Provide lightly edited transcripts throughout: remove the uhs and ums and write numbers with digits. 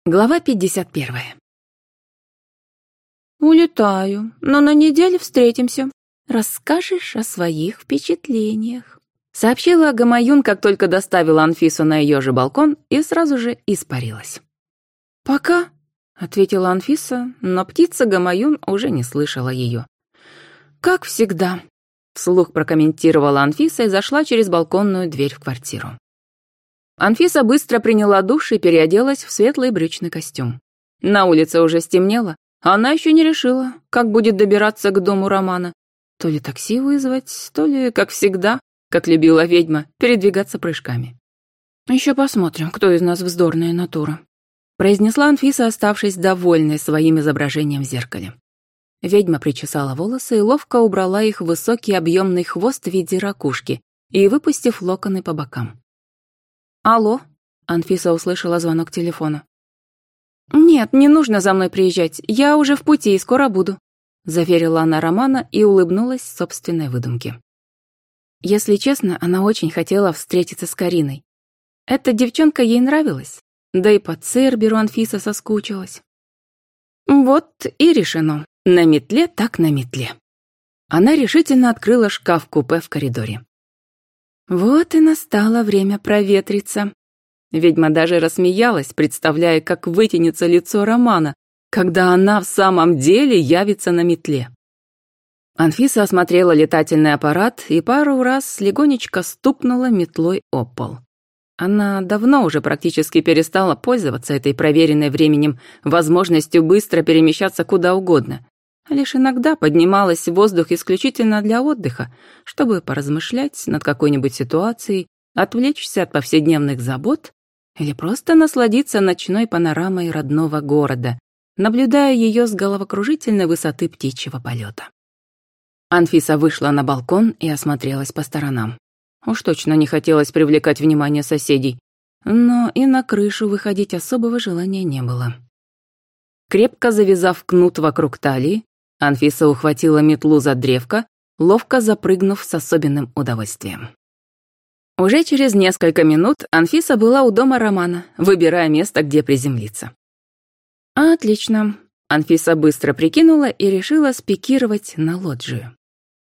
Глава 51. «Улетаю, но на неделе встретимся. Расскажешь о своих впечатлениях», — сообщила Гамаюн, как только доставила Анфису на ее же балкон и сразу же испарилась. «Пока», — ответила Анфиса, но птица Гамаюн уже не слышала ее. «Как всегда», — вслух прокомментировала Анфиса и зашла через балконную дверь в квартиру. Анфиса быстро приняла душ и переоделась в светлый брючный костюм. На улице уже стемнело, а она еще не решила, как будет добираться к дому Романа. То ли такси вызвать, то ли, как всегда, как любила ведьма, передвигаться прыжками. «Еще посмотрим, кто из нас вздорная натура», — произнесла Анфиса, оставшись довольной своим изображением в зеркале. Ведьма причесала волосы и ловко убрала их в высокий объемный хвост в виде ракушки и выпустив локоны по бокам. «Алло?» — Анфиса услышала звонок телефона. «Нет, не нужно за мной приезжать, я уже в пути и скоро буду», — заверила она Романа и улыбнулась собственной выдумке. Если честно, она очень хотела встретиться с Кариной. Эта девчонка ей нравилась, да и по Церберу Анфиса соскучилась. Вот и решено. На метле так на метле. Она решительно открыла шкаф-купе в коридоре. Вот и настало время проветриться. Ведьма даже рассмеялась, представляя, как вытянется лицо Романа, когда она в самом деле явится на метле. Анфиса осмотрела летательный аппарат и пару раз легонечко стукнула метлой об пол. Она давно уже практически перестала пользоваться этой проверенной временем возможностью быстро перемещаться куда угодно. Лишь иногда поднималась в воздух исключительно для отдыха, чтобы поразмышлять над какой-нибудь ситуацией, отвлечься от повседневных забот или просто насладиться ночной панорамой родного города, наблюдая ее с головокружительной высоты птичьего полета. Анфиса вышла на балкон и осмотрелась по сторонам. Уж точно не хотелось привлекать внимание соседей, но и на крышу выходить особого желания не было. Крепко завязав кнут вокруг талии, Анфиса ухватила метлу за древко, ловко запрыгнув с особенным удовольствием. Уже через несколько минут Анфиса была у дома Романа, выбирая место, где приземлиться. Отлично. Анфиса быстро прикинула и решила спикировать на лоджию.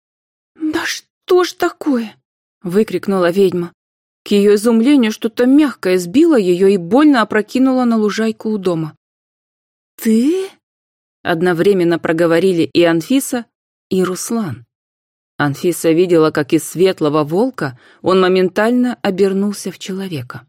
«Да что ж такое?» — выкрикнула ведьма. К ее изумлению что-то мягкое сбило ее и больно опрокинуло на лужайку у дома. «Ты?» — одновременно проговорили и Анфиса, и Руслан. Анфиса видела, как из светлого волка он моментально обернулся в человека.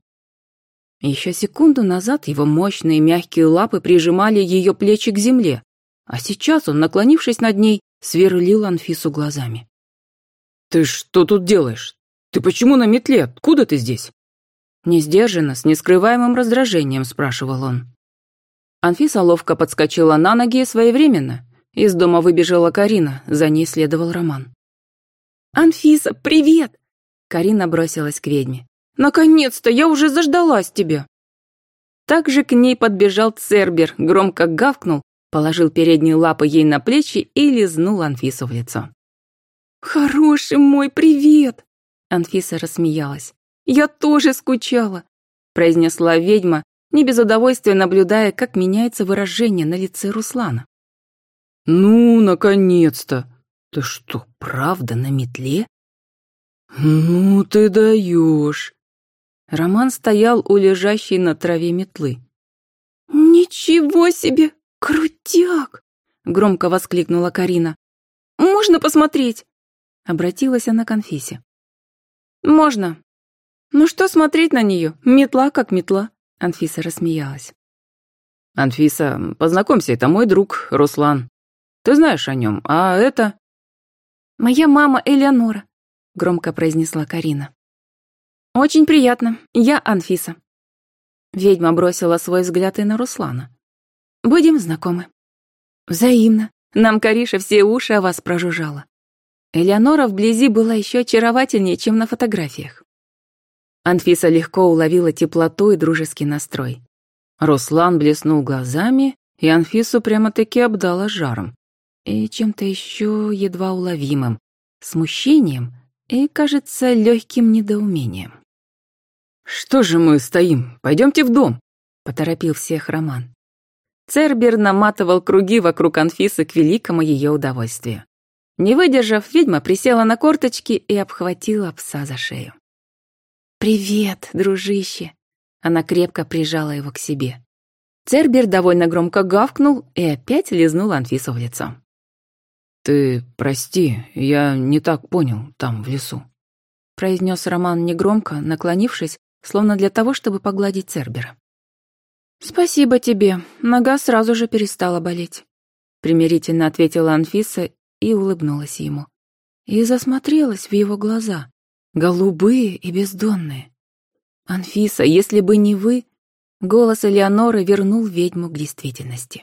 Еще секунду назад его мощные мягкие лапы прижимали ее плечи к земле, а сейчас он, наклонившись над ней, сверлил Анфису глазами. «Ты что тут делаешь? Ты почему на метле? Откуда ты здесь?» Несдержанно, с нескрываемым раздражением спрашивал он. Анфиса ловко подскочила на ноги своевременно. Из дома выбежала Карина, за ней следовал Роман. «Анфиса, привет!» Карина бросилась к ведьме. «Наконец-то, я уже заждалась тебя!» Также к ней подбежал Цербер, громко гавкнул, положил передние лапы ей на плечи и лизнул Анфису в лицо. «Хороший мой, привет!» Анфиса рассмеялась. «Я тоже скучала», — произнесла ведьма, не без удовольствия наблюдая, как меняется выражение на лице Руслана. «Ну, наконец-то! Ты что, правда на метле?» «Ну ты даешь!» Роман стоял у лежащей на траве метлы. «Ничего себе! Крутяк!» — громко воскликнула Карина. «Можно посмотреть?» — обратилась она к Анфисе. «Можно. Ну что смотреть на нее? Метла как метла!» — Анфиса рассмеялась. «Анфиса, познакомься, это мой друг Руслан. Ты знаешь о нем, а это...» «Моя мама Элеонора», — громко произнесла Карина. «Очень приятно, я Анфиса». Ведьма бросила свой взгляд и на Руслана. «Будем знакомы». «Взаимно. Нам Кариша все уши о вас прожужжала». Элеонора вблизи была еще очаровательнее, чем на фотографиях. Анфиса легко уловила теплоту и дружеский настрой. Руслан блеснул глазами, и Анфису прямо-таки обдала жаром. И чем-то еще едва уловимым, смущением и, кажется, легким недоумением. «Что же мы стоим? Пойдемте в дом!» — поторопил всех Роман. Цербер наматывал круги вокруг Анфисы к великому ее удовольствию. Не выдержав, ведьма присела на корточки и обхватила пса за шею. «Привет, дружище!» Она крепко прижала его к себе. Цербер довольно громко гавкнул и опять лизнул Анфису в лицо. «Ты прости, я не так понял там, в лесу», — произнес Роман негромко, наклонившись, словно для того, чтобы погладить Цербера. «Спасибо тебе, нога сразу же перестала болеть», — примирительно ответила Анфиса и улыбнулась ему. И засмотрелась в его глаза, голубые и бездонные. «Анфиса, если бы не вы...» Голос Элеоноры вернул ведьму к действительности.